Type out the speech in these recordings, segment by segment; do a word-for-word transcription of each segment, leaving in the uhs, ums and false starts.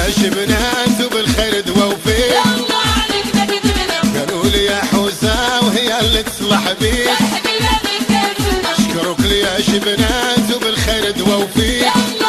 يا شبنات وبالخير دووفي قالوا لي يا حوسه وهي اللي تصلح بيك اشكرك لي يا شبنات وبالخير دووفي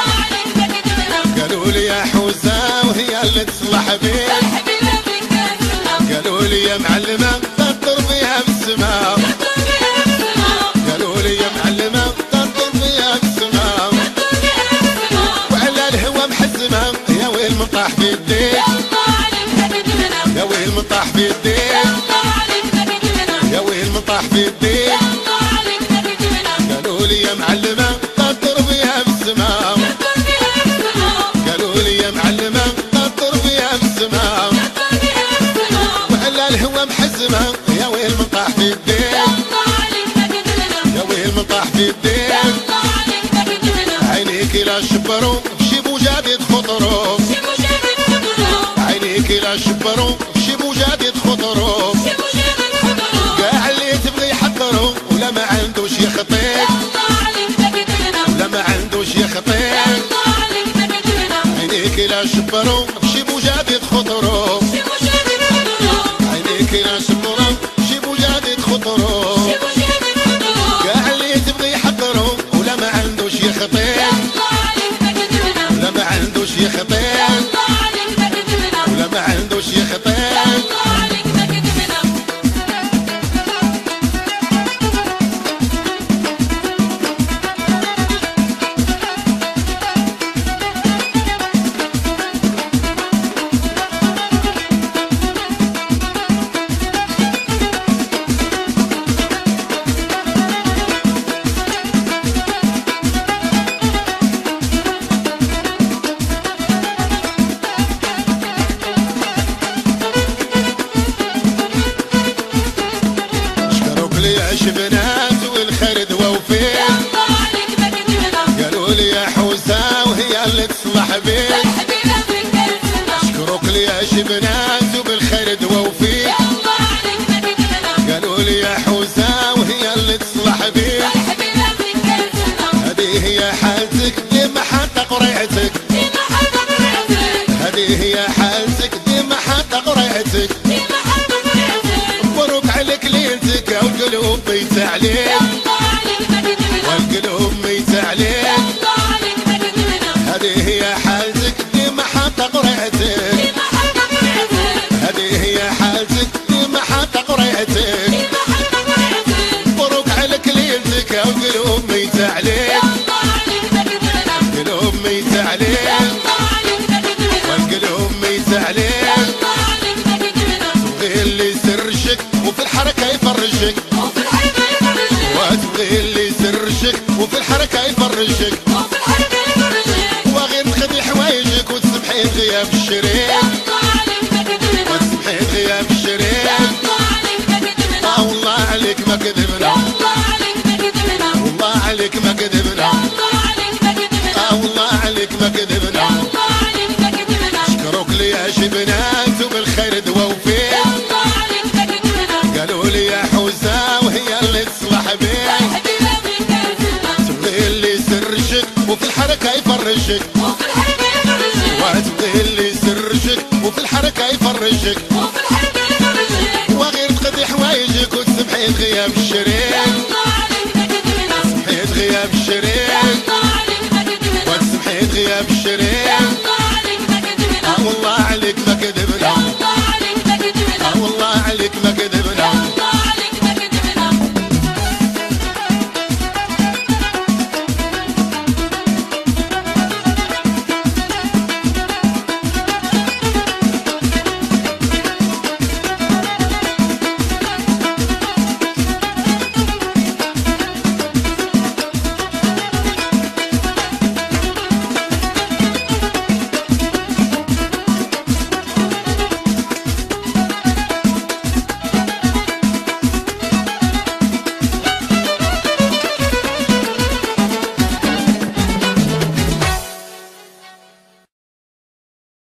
قالوا لي يا حوسه وهي اللي تصلح بيك قالوا لي يا معلمه تطر فيها بالسماء قالوا لي يا معلمه تطر فيها بالسماء وعلى الهوى محزمه يا ويل مطاح في الدين يا ويل مطاح في الدين يا ويل مطاح في الدين قالوا لي يا معلمه تطر فيها بالسماء قالوا لي يا معلمه تطر فيها بالسماء وعلى الهوى محزمه يا ويل مطاح في الدين يا ويل مطاح في الدين عينيك لا شبروا شي بوجاد خطروا عينيك لا شبروا شي بوجاد خطروا كاع اللي تبغي يحضروا ولا ما عندوش يخطيك ولا ما عندوش يخطيك عينيك لا شبروا شي بوجاد خطروا عينيك لا شبروا شي بوجاد خطروا كاع اللي تبغي يحضروا ولا ما عندوش يخطيك ولا ما عندوش يخطيك ولا ما عندوش يخطيك يا شبنات والخير دووفي قالوا لي يا حوسه وهي اللي تصلح بيك اشكرك لي يا شبنات وبالخير دووفي قالوا لي يا حوسه وهي اللي تصلح بيك هذه هي حالتك ديما حاطه قريعتك هذه هي حالتك ديما حاطه قريعتك مبروك عليك ليلتك والقلوب ميت عليك والقلوب ميت عليك هذه هي حالتك ديما حاطه قريعتك هذه هي حالتك ديما حاطه قريعتك مبروك عليك ليلتك والقلوب ميت عليك القلوب ميت عليك والقلوب ميت عليك تبغي اللي يسرشك وفي الحركه يفرشك وتبغي اللي يسرشك وفي الحركه يفرشك وغير تخدي حوايجك وتسمحي غياب الشريك وتسمحي غياب الشريك اه والله عليك ما كذبنا والله عليك ما كذبنا اه والله عليك ما كذبنا اشكرك لي يا شبنات وبالخير دووفي قالوا لي يا حوسه وهي اللي تصلح بيك تبغي اللي يسرشك وفي الحركه يفرشك وتبغي اللي يسرشك وفي الحركه يفرشك وغير تقضي حوايجك وتسمحي غياب الشريك